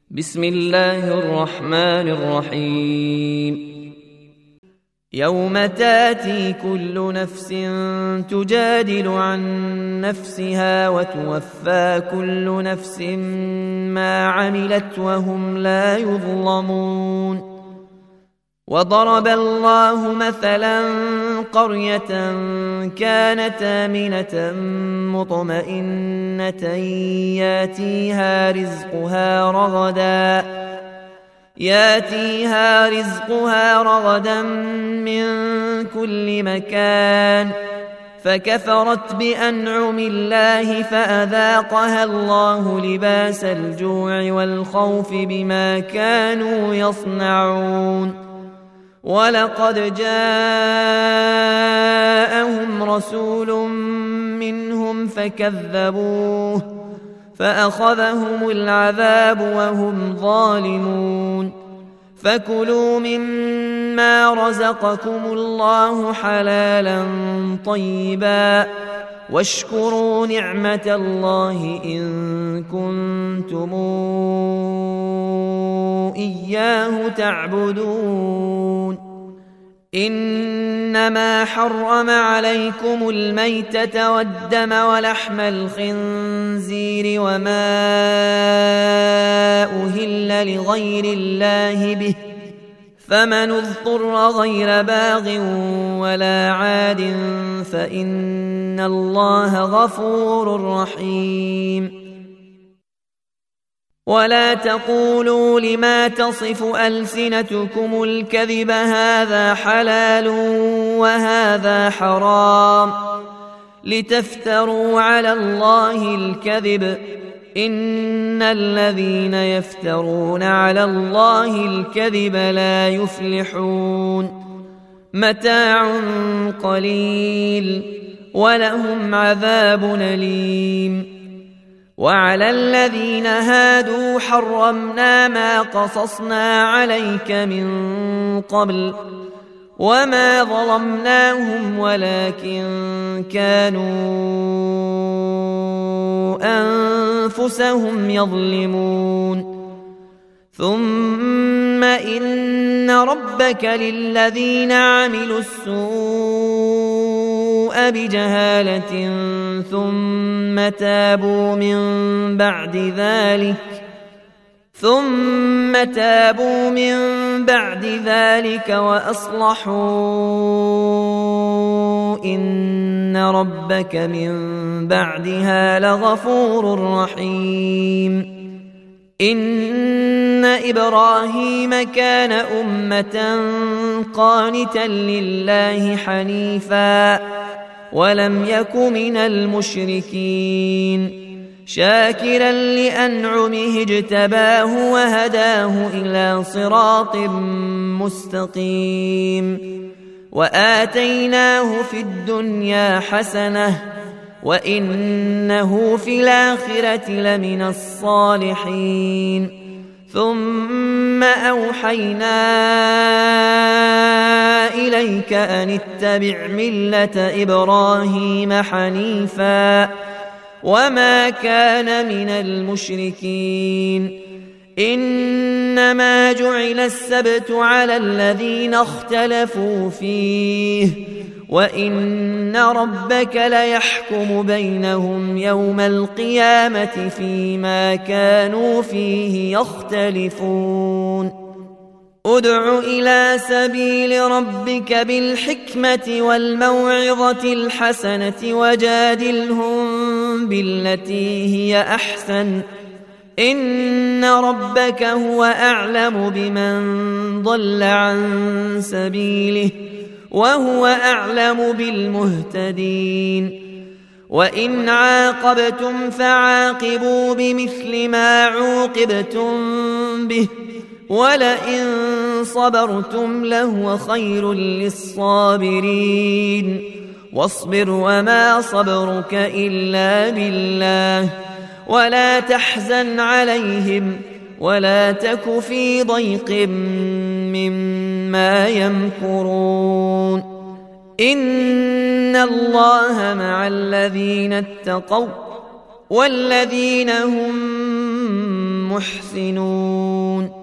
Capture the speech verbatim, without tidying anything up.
بسم الله الرحمن الرحيم. يوم تاتي كل نفس تجادل عن نفسها وتوفى كل نفس ما عملت وهم لا يظلمون. وضرب الله مثلا قرية كانت آمنة مطمئنة ياتيها رزقها رغدا ياتيها رزقها رغدا من كل مكان فكفرت بأنعم الله فأذاقها الله لباس الجوع والخوف بما كانوا يصنعون. ولقد جاءهم رسول منهم فكذبوه فأخذهم العذاب وهم ظالمون. فكلوا مما رزقكم الله حلالا طيبا واشكروا نعمة الله إن كنتم إياه تعبدون. إنما حرم عليكم الميتة والدم ولحم الخنزير وما أهل لغير الله به فمن اضطر غير باغ ولا عاد فإن الله غفور رحيم. ولا تقولوا لما تصف ألسنتكم الكذب هذا حلال وهذا حرام لتفتروا على الله الكذب إن الذين يفترون على الله الكذب لا يفلحون. متاع قليل ولهم عذاب أليم. وعلى الذين هادوا حرمنا ما قصصنا عليك من قبل وما ظلمناهم ولكن كانوا أنفسهم يظلمون. ثم إن ربك للذين عملوا السوء بجهالة ثم تابوا من بعد ذلك ثم تابوا من بعد ذلك وأصلحوا إن ربك من بعدها لغفور رحيم. إن إبراهيم كان أمة قانتا لله حنيفا ولم يك من المشركين شاكرا لأنعمه اجتباه وهداه إلى صراط مستقيم. وآتيناه في الدنيا حسنة وإنه في الآخرة لمن الصالحين. ثم أوحينا إليك أن اتبع ملة إبراهيم حنيفا وما كان من المشركين. إنما جعل السبت على الذين اختلفوا فيه وإن ربك ليحكم بينهم يوم القيامة فيما كانوا فيه يختلفون. ادع إلى سبيل ربك بالحكمة والموعظة الحسنة وجادلهم بالتي هي أحسن إن ربك هو أعلم بمن ضل عن سبيله وهو أعلم بالمهتدين. وإن عاقبتم فعاقبوا بمثل ما عوقبتم به ولئن صبرتم لهو خير للصابرين. واصبر وما صبرك إلا بالله ولا تحزن عليهم ولا تك في ضيق مما يمكرون. إن الله مع الذين اتقوا والذين هم محسنون